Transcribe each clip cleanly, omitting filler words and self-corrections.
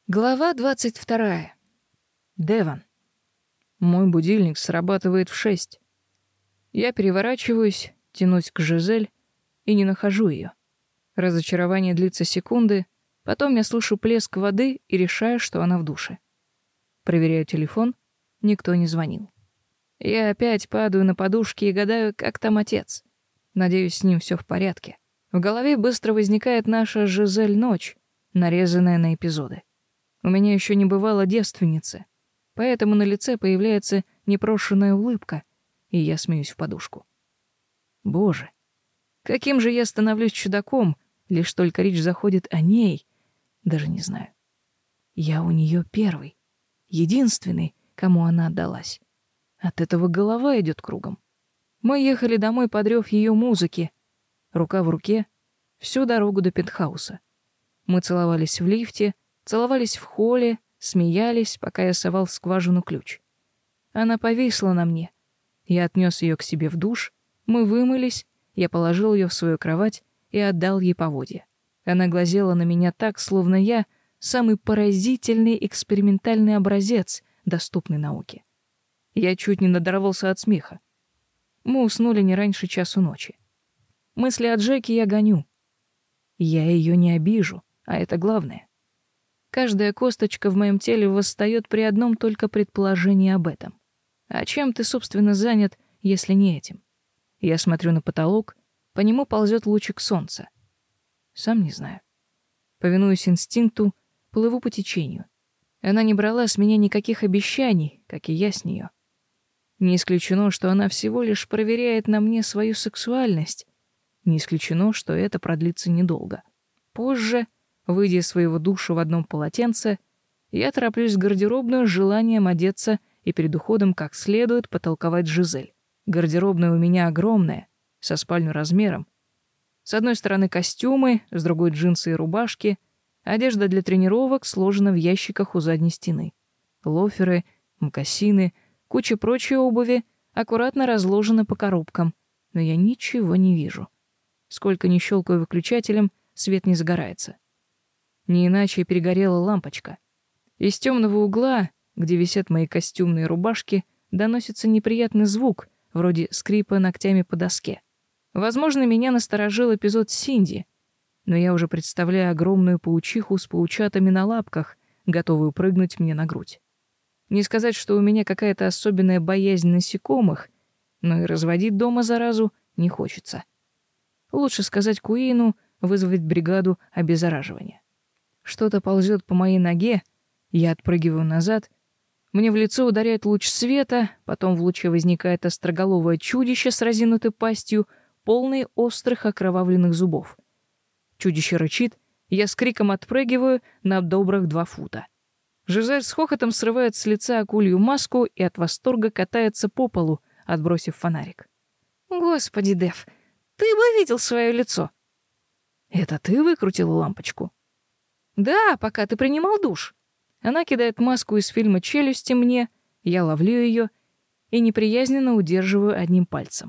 Глава 22. Девон. Мой будильник срабатывает в 6. Я переворачиваюсь, тянусь к Жизель и не нахожу ее. Разочарование длится секунды, потом я слышу плеск воды и решаю, что она в душе. Проверяю телефон, никто не звонил. Я опять падаю на подушки и гадаю, как там отец. Надеюсь, с ним все в порядке. В голове быстро возникает наша Жизель ночь, нарезанная на эпизоды. У меня еще не бывало девственницы, поэтому на лице появляется непрошенная улыбка, и я смеюсь в подушку. Боже, каким же я становлюсь чудаком, лишь только речь заходит о ней, даже не знаю. Я у нее первый, единственный, кому она отдалась. От этого голова идет кругом. Мы ехали домой под рев ее музыки, рука в руке, всю дорогу до пентхауса. Мы целовались в лифте, целовались в холле, смеялись, пока я совал в скважину ключ. Она повисла на мне. Я отнес ее к себе в душ, мы вымылись, я положил ее в свою кровать и отдал ей поводья. Она глазела на меня так, словно я самый поразительный экспериментальный образец, доступный науке. Я чуть не надорвался от смеха. Мы уснули не раньше часу ночи. Мысли о Джеке я гоню. Я ее не обижу, а это главное. Каждая косточка в моем теле восстает при одном только предположении об этом. А чем ты, собственно, занят, если не этим? Я смотрю на потолок, по нему ползет лучик солнца. Сам не знаю. Повинуюсь инстинкту, плыву по течению. Она не брала с меня никаких обещаний, как и я с нее. Не исключено, что она всего лишь проверяет на мне свою сексуальность. Не исключено, что это продлится недолго. Позже, выйдя из своего душа в одном полотенце, я тороплюсь в гардеробную с желанием одеться и перед уходом как следует потолковать с Жизель. Гардеробная у меня огромная, со спальню размером. С одной стороны костюмы, с другой джинсы и рубашки, одежда для тренировок сложена в ящиках у задней стены. Лоферы, мокасины, куча прочей обуви аккуратно разложена по коробкам, но я ничего не вижу. Сколько ни щелкаю выключателем, свет не загорается. Не иначе перегорела лампочка. Из темного угла, где висят мои костюмные рубашки, доносится неприятный звук, вроде скрипа ногтями по доске. Возможно, меня насторожил эпизод с Синди, но я уже представляю огромную паучиху с паучатами на лапках, готовую прыгнуть мне на грудь. Не сказать, что у меня какая-то особенная боязнь насекомых, но и разводить дома заразу не хочется. Лучше сказать Куину вызвать бригаду обеззараживания. Что-то ползет по моей ноге, я отпрыгиваю назад, мне в лицо ударяет луч света, потом в луче возникает остроголовое чудище с разинутой пастью, полной острых окровавленных зубов. Чудище рычит, я с криком отпрыгиваю на добрых 2 фута. Жизель с хохотом срывает с лица акулью маску и от восторга катается по полу, отбросив фонарик. «Господи, Дэв, ты бы видел свое лицо!» «Это ты выкрутила лампочку?» «Да, пока ты принимал душ». Она кидает маску из фильма «Челюсти» мне, я ловлю ее и неприязненно удерживаю одним пальцем.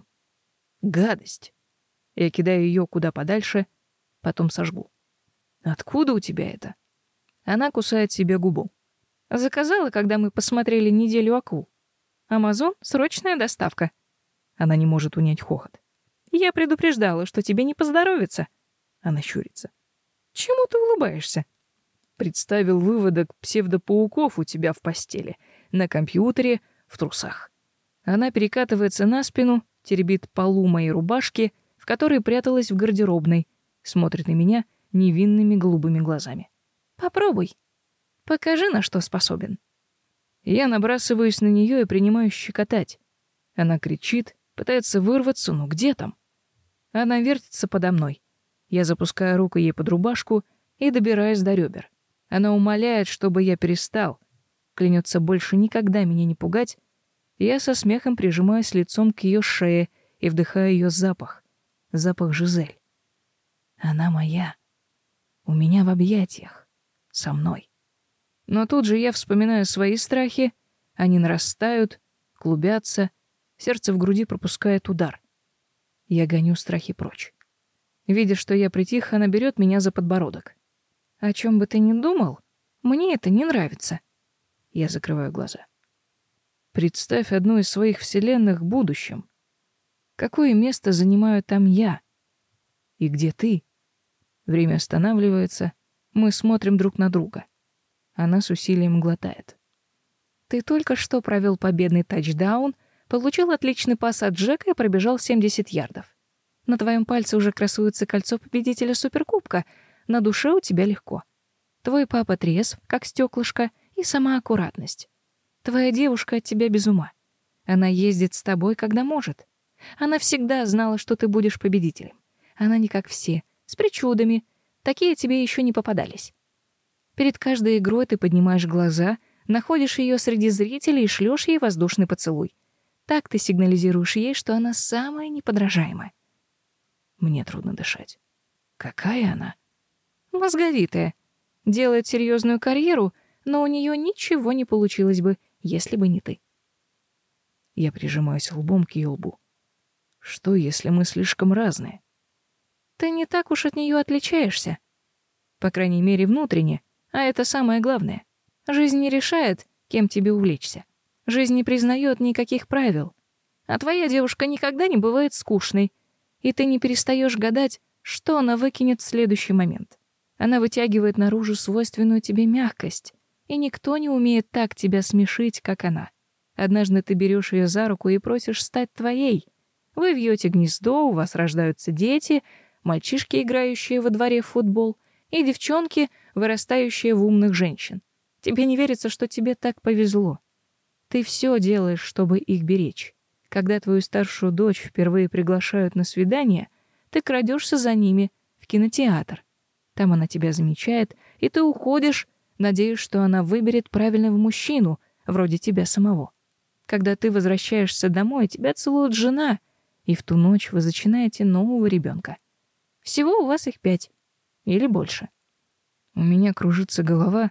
Гадость. Я кидаю ее куда подальше, потом сожгу. «Откуда у тебя это?» Она кусает себе губу. «Заказала, когда мы посмотрели «Неделю акул». Амазон — срочная доставка». Она не может унять хохот. «Я предупреждала, что тебе не поздоровится». Она щурится. «Чему ты улыбаешься?» Представил выводок псевдопауков у тебя в постели, на компьютере, в трусах. Она перекатывается на спину, теребит полу моей рубашки, в которой пряталась в гардеробной, смотрит на меня невинными голубыми глазами. «Попробуй. Покажи, на что способен». Я набрасываюсь на нее и принимаю щекотать. Она кричит, пытается вырваться, но где там? Она вертится подо мной. Я запускаю руку ей под рубашку и добираюсь до ребер. Она умоляет, чтобы я перестал. Клянется больше никогда меня не пугать. Я со смехом прижимаюсь лицом к ее шее и вдыхаю ее запах. Запах Жизель. Она моя. У меня в объятиях. Со мной. Но тут же я вспоминаю свои страхи. Они нарастают, клубятся. Сердце в груди пропускает удар. Я гоню страхи прочь. Видя, что я притих, она берет меня за подбородок. «О чем бы ты ни думал, Мне это не нравится. Я закрываю глаза. Представь одну из своих вселенных в будущем. Какое место занимаю там я? И где ты? Время останавливается. Мы смотрим друг на друга. Она с усилием глотает. Ты только что провел победный тачдаун, получил отличный пас от Джека и пробежал 70 ярдов. На твоем пальце уже красуется кольцо победителя Суперкубка. На душе у тебя легко. Твой папа трезв, как стеклышко, и сама аккуратность. Твоя девушка от тебя без ума. Она ездит с тобой, когда может. Она всегда знала, что ты будешь победителем. Она не как все, с причудами. Такие тебе еще не попадались. Перед каждой игрой ты поднимаешь глаза, находишь ее среди зрителей и шлешь ей воздушный поцелуй. Так ты сигнализируешь ей, что она самая неподражаемая. Мне трудно дышать. Какая она? Мозговитая. Делает серьезную карьеру, но у нее ничего не получилось бы, если бы не ты. Я прижимаюсь лбом к ее лбу. Что, если мы слишком разные? Ты не так уж от нее отличаешься. По крайней мере, внутренне, а это самое главное. Жизнь не решает, кем тебе увлечься. Жизнь не признает никаких правил. А твоя девушка никогда не бывает скучной, и ты не перестаешь гадать, что она выкинет в следующий момент. Она вытягивает наружу свойственную тебе мягкость, и никто не умеет так тебя смешить, как она. Однажды ты берешь ее за руку и просишь стать твоей. Вы вьете гнездо, у вас рождаются дети, мальчишки, играющие во дворе в футбол, и девчонки, вырастающие в умных женщин. Тебе не верится, что тебе так повезло. Ты все делаешь, чтобы их беречь. Когда твою старшую дочь впервые приглашают на свидание, ты крадешься за ними в кинотеатр. Там она тебя замечает, и ты уходишь, надеясь, что она выберет правильного мужчину, вроде тебя самого. Когда ты возвращаешься домой, тебя целует жена, и в ту ночь вы зачинаете нового ребенка. Всего у вас их 5 или больше. У меня кружится голова.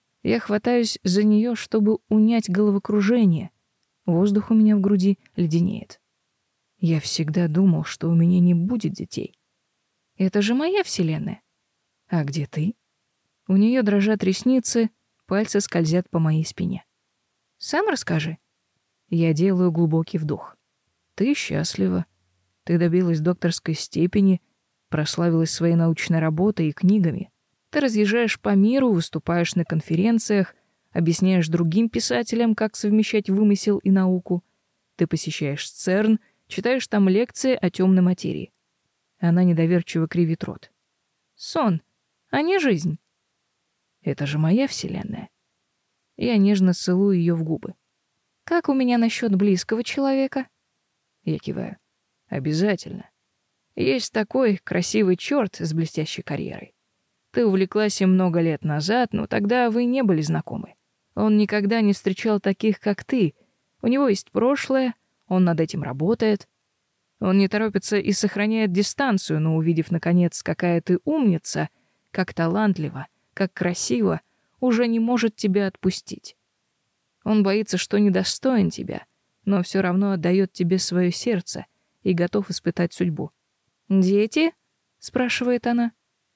Я хватаюсь за нее, чтобы унять головокружение. Воздух у меня в груди леденеет. Я всегда думал, что у меня не будет детей. Это же моя вселенная. А где ты? У нее дрожат ресницы, пальцы скользят по моей спине. Сам расскажи. Я делаю глубокий вдох. Ты счастлива. Ты добилась докторской степени, прославилась своей научной работой и книгами. Ты разъезжаешь по миру, выступаешь на конференциях, объясняешь другим писателям, как совмещать вымысел и науку. Ты посещаешь ЦЕРН, читаешь там лекции о темной материи. Она недоверчиво кривит рот. Сон, а не жизнь. Это же моя вселенная. Я нежно целую ее в губы. Как у меня насчет близкого человека? Я киваю. Обязательно. Есть такой красивый черт с блестящей карьерой. Ты увлеклась им много лет назад, но тогда вы не были знакомы. Он никогда не встречал таких, как ты. У него есть прошлое, он над этим работает. Он не торопится и сохраняет дистанцию, но, увидев, наконец, какая ты умница, как талантлива, как красиво, уже не может тебя отпустить. Он боится, что недостоин тебя, но все равно отдает тебе свое сердце и готов испытать судьбу. «Дети?» — спрашивает она.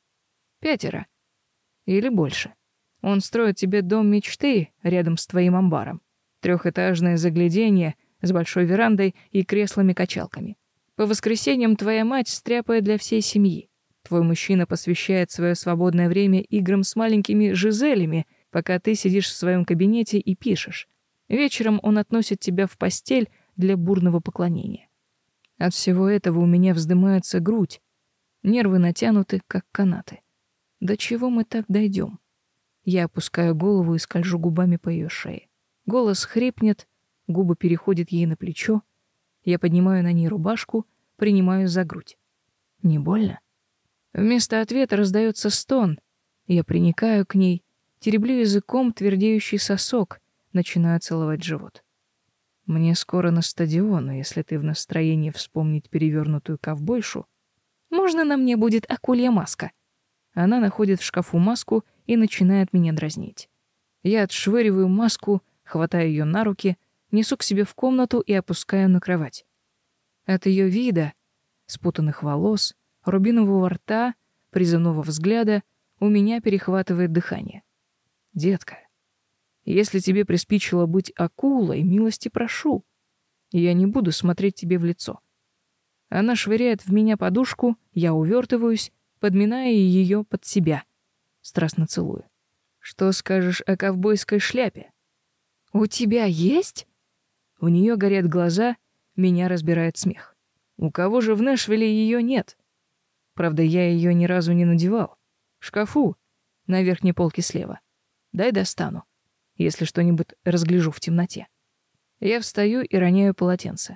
5 или больше. Он строит тебе дом мечты рядом с твоим амбаром. 3-этажное загляденье с большой верандой и креслами-качалками. По воскресеньям твоя мать стряпает для всей семьи. Твой мужчина посвящает свое свободное время играм с маленькими Жизелями, пока ты сидишь в своем кабинете и пишешь. Вечером он относит тебя в постель для бурного поклонения. От всего этого у меня вздымается грудь. Нервы натянуты, как канаты. До чего мы так дойдем? Я опускаю голову и скольжу губами по ее шее. Голос хрипнет, губы переходят ей на плечо. Я поднимаю на ней рубашку, принимаю за грудь. Не больно? Вместо ответа раздается стон. Я приникаю к ней, тереблю языком твердеющий сосок, начинаю целовать живот. Мне скоро на стадион, но если ты в настроении вспомнить перевернутую ковбойшу, можно на мне будет акулья маска. Она находит в шкафу маску и начинает меня дразнить. Я отшвыриваю маску, хватаю ее на руки, несу к себе в комнату и опускаю на кровать. От ее вида, спутанных волос, рубинового рта, призывного взгляда у меня перехватывает дыхание. Детка, если тебе приспичило быть акулой, милости прошу. Я не буду смотреть тебе в лицо. Она швыряет в меня подушку, я увертываюсь, подминая ее под себя. Страстно целую. Что скажешь о ковбойской шляпе? У тебя есть? У нее горят глаза, меня разбирает смех. У кого же в Нэшвилле ее нет? Правда, я ее ни разу не надевал. В шкафу, на верхней полке слева. Дай достану, если что-нибудь разгляжу в темноте. Я встаю и роняю полотенце.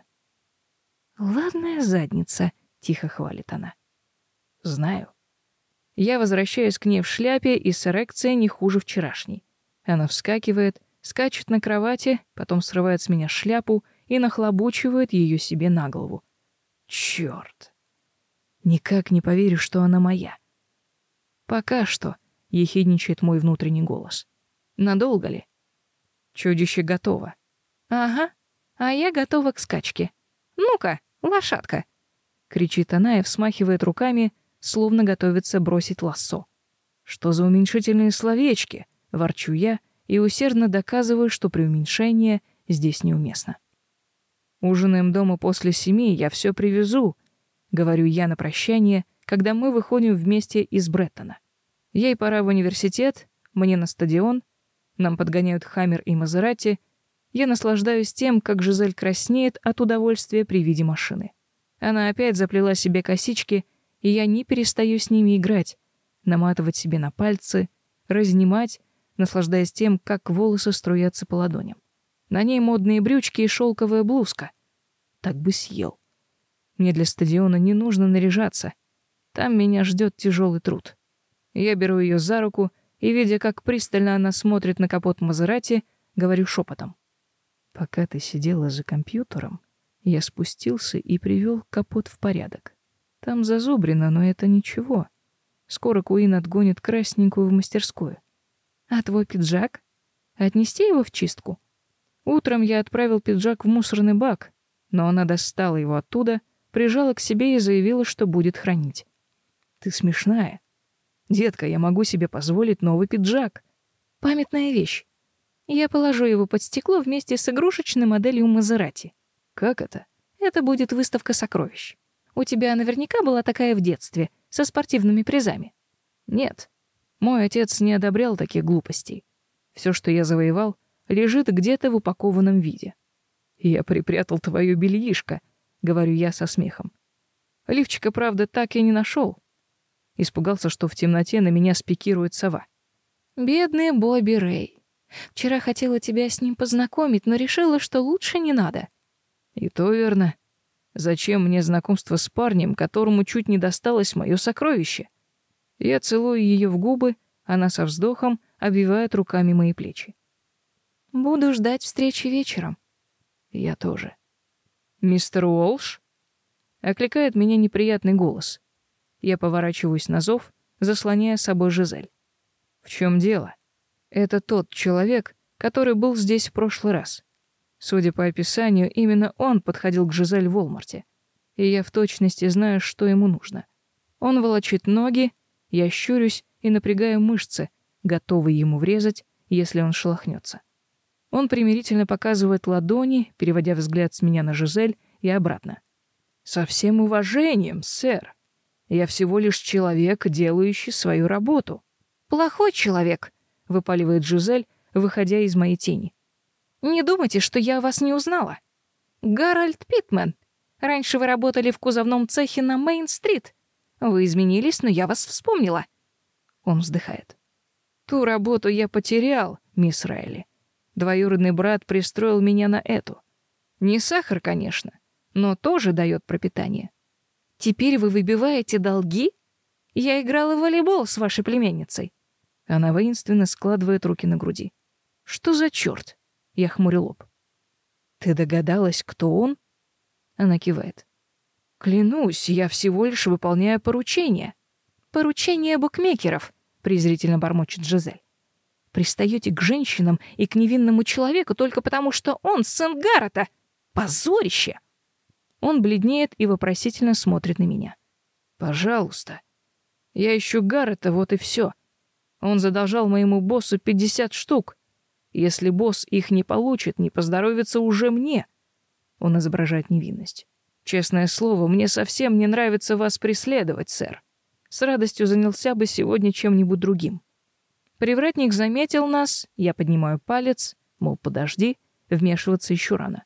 «Ладная задница», — тихо хвалит она. «Знаю». Я возвращаюсь к ней в шляпе, и с эрекцией не хуже вчерашней. Она вскакивает, скачет на кровати, потом срывает с меня шляпу и нахлобучивает ее себе на голову. Чёрт! Никак не поверю, что она моя. Пока что, — ехидничает мой внутренний голос. Надолго ли? Чудище готово. Ага, а я готова к скачке. Ну-ка, лошадка! Кричит она и взмахивает руками, словно готовится бросить лассо. Что за уменьшительные словечки? Ворчу я и усердно доказываю, что преуменьшение здесь неуместно. Ужинаем дома после 7, я все привезу, говорю я на прощание, когда мы выходим вместе из Бреттона. Ей пора в университет, мне на стадион, нам подгоняют Хаммер и Мазерати. Я наслаждаюсь тем, как Жизель краснеет от удовольствия при виде машины. Она опять заплела себе косички, и я не перестаю с ними играть, наматывать себе на пальцы, разнимать, наслаждаясь тем, как волосы струятся по ладоням. На ней модные брючки и шелковая блузка. Так бы съел. Мне для стадиона не нужно наряжаться. Там меня ждет тяжелый труд. Я беру ее за руку и, видя, как пристально она смотрит на капот Мазерати, говорю шепотом. Пока ты сидела за компьютером, я спустился и привел капот в порядок. Там зазубрено, но это ничего. Скоро Куин отгонит красненькую в мастерскую. А твой пиджак? Отнести его в чистку? Утром я отправил пиджак в мусорный бак, но она достала его оттуда, прижала к себе и заявила, что будет хранить. Ты смешная. Детка, я могу себе позволить новый пиджак. Памятная вещь. Я положу его под стекло вместе с игрушечной моделью Мазерати. Как это? Это будет выставка сокровищ. У тебя наверняка была такая в детстве, со спортивными призами. Нет. Мой отец не одобрял таких глупостей. Все, что я завоевал, лежит где-то в упакованном виде. Я припрятал твое бельишко, говорю я со смехом. Лифчика, правда, так и не нашел. Испугался, что в темноте на меня спикирует сова. Бедный Бобби Рэй. Вчера хотела тебя с ним познакомить, но решила, что лучше не надо. И то верно. Зачем мне знакомство с парнем, которому чуть не досталось мое сокровище? Я целую ее в губы, она со вздохом обвивает руками мои плечи. Буду ждать встречи вечером. Я тоже. Мистер Уолш? Окликает меня неприятный голос. Я поворачиваюсь на зов, заслоняя собой Жизель. В чем дело? Это тот человек, который был здесь в прошлый раз. Судя по описанию, именно он подходил к Жизель в Волмарте. И я в точности знаю, что ему нужно. Он волочит ноги, я щурюсь и напрягаю мышцы, готовый ему врезать, если он шелохнется. Он примирительно показывает ладони, переводя взгляд с меня на Жизель и обратно. «Со всем уважением, сэр. Я всего лишь человек, делающий свою работу». «Плохой человек», — выпаливает Жизель, выходя из моей тени. «Не думайте, что я вас не узнала. Гарольд Питмен. Раньше вы работали в кузовном цехе на Мейн-стрит. Вы изменились, но я вас вспомнила». Он вздыхает. «Ту работу я потерял, мисс Райли. Двоюродный брат пристроил меня на эту. Не сахар, конечно, но тоже дает пропитание. Теперь вы выбиваете долги? Я играла в волейбол с вашей племянницей». Она воинственно складывает руки на груди. «Что за чёрт?» Я хмурю лоб. «Ты догадалась, кто он?» Она кивает. «Клянусь, я всего лишь выполняю поручение». «Поручение букмекеров», — презрительно бормочет Жизель. «Пристаёте к женщинам и к невинному человеку только потому, что он сын Гаррета. Позорище!» Он бледнеет и вопросительно смотрит на меня. «Пожалуйста. Я ищу Гаррета, вот и всё. Он задолжал моему боссу 50 штук. Если босс их не получит, не поздоровится уже мне. Он изображает невинность. Честное слово, мне совсем не нравится вас преследовать, сэр. С радостью занялся бы сегодня чем-нибудь другим. Привратник заметил нас, я поднимаю палец, мол, подожди, вмешиваться еще рано.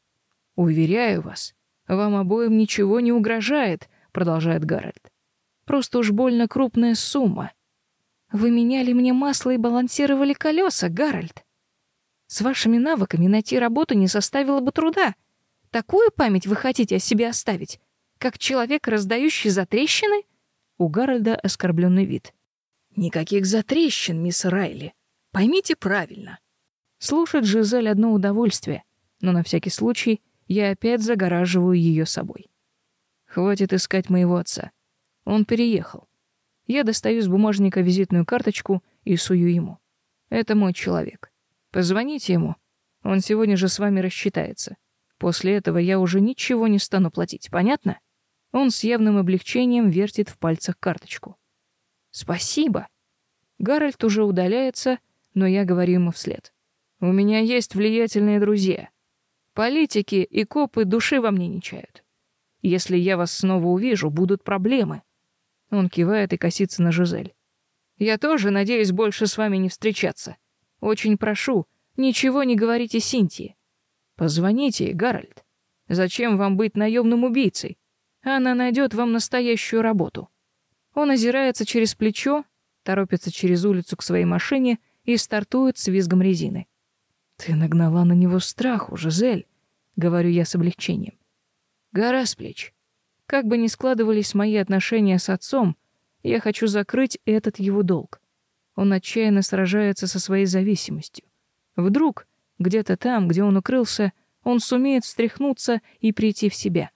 «Уверяю вас, вам обоим ничего не угрожает», — продолжает Гарольд. «Просто уж больно крупная сумма. Вы меняли мне масло и балансировали колеса, Гарольд. С вашими навыками найти работу не составило бы труда. Такую память вы хотите о себе оставить, как человек, раздающий затрещины?» У Гарольда оскорбленный вид. «Никаких затрещин, мисс Райли. Поймите правильно». Слушать Жизель одно удовольствие, но на всякий случай я опять загораживаю ее собой. Хватит искать моего отца. Он переехал. Я достаю из бумажника визитную карточку и сую ему. Это мой человек. Позвоните ему. Он сегодня же с вами рассчитается. После этого я уже ничего не стану платить, понятно? Он с явным облегчением вертит в пальцах карточку. «Спасибо». Гарольд уже удаляется, но я говорю ему вслед. «У меня есть влиятельные друзья. Политики и копы души во мне не чают. Если я вас снова увижу, будут проблемы». Он кивает и косится на Жизель. «Я тоже надеюсь больше с вами не встречаться. Очень прошу, ничего не говорите Синтии. Позвоните, Гарольд. Зачем вам быть наемным убийцей? Она найдет вам настоящую работу». Он озирается через плечо, торопится через улицу к своей машине и стартует с визгом резины. «Ты нагнала на него страху, Жизель», — говорю я с облегчением. «Гора с плеч. Как бы ни складывались мои отношения с отцом, я хочу закрыть этот его долг. Он отчаянно сражается со своей зависимостью. Вдруг, где-то там, где он укрылся, он сумеет встряхнуться и прийти в себя».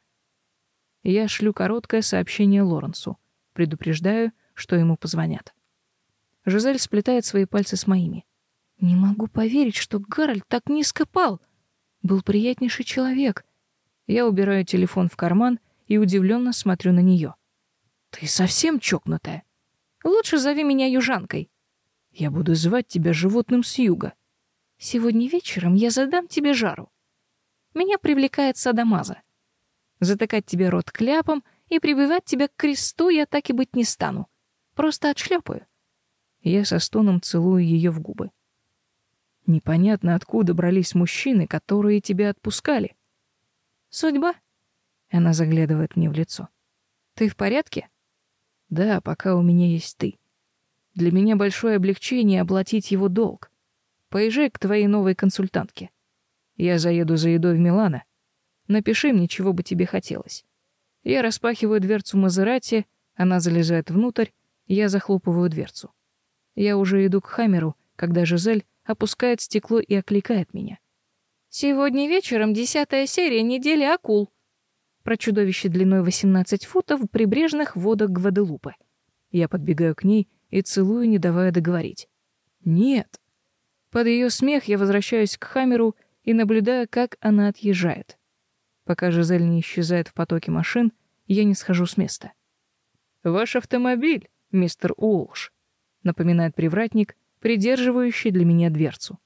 Я шлю короткое сообщение Лоренсу. Предупреждаю, что ему позвонят. Жизель сплетает свои пальцы с моими. «Не могу поверить, что Гарольд так низко пал. Был приятнейший человек». Я убираю телефон в карман и удивленно смотрю на нее. «Ты совсем чокнутая? Лучше зови меня южанкой. Я буду звать тебя животным с юга. Сегодня вечером я задам тебе жару. Меня привлекает садомаза. Затыкать тебе рот кляпом и прибивать тебя к кресту я так и быть не стану. Просто отшлепаю». Я со стоном целую ее в губы. «Непонятно, откуда брались мужчины, которые тебя отпускали». «Судьба?» Она заглядывает мне в лицо. «Ты в порядке?» «Да, пока у меня есть ты. Для меня большое облегчение оплатить его долг. Поезжай к твоей новой консультантке. Я заеду за едой в Милано. Напиши мне, чего бы тебе хотелось». Я распахиваю дверцу Мазерати, она залезает внутрь, я захлопываю дверцу. Я уже иду к Хаммеру, когда Жизель опускает стекло и окликает меня. «Сегодня вечером 10-я серия «Недели акул». Про чудовище длиной 18 футов в прибрежных водах Гваделупы. Я подбегаю к ней и целую, не давая договорить. «Нет». Под ее смех я возвращаюсь к Хаммеру и наблюдаю, как она отъезжает. Пока Жизель не исчезает в потоке машин, я не схожу с места. «Ваш автомобиль, мистер Уолш», — напоминает привратник, придерживающий для меня дверцу.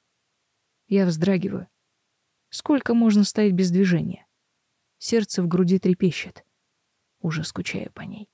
Я вздрагиваю. Сколько можно стоять без движения? Сердце в груди трепещет. Уже скучаю по ней.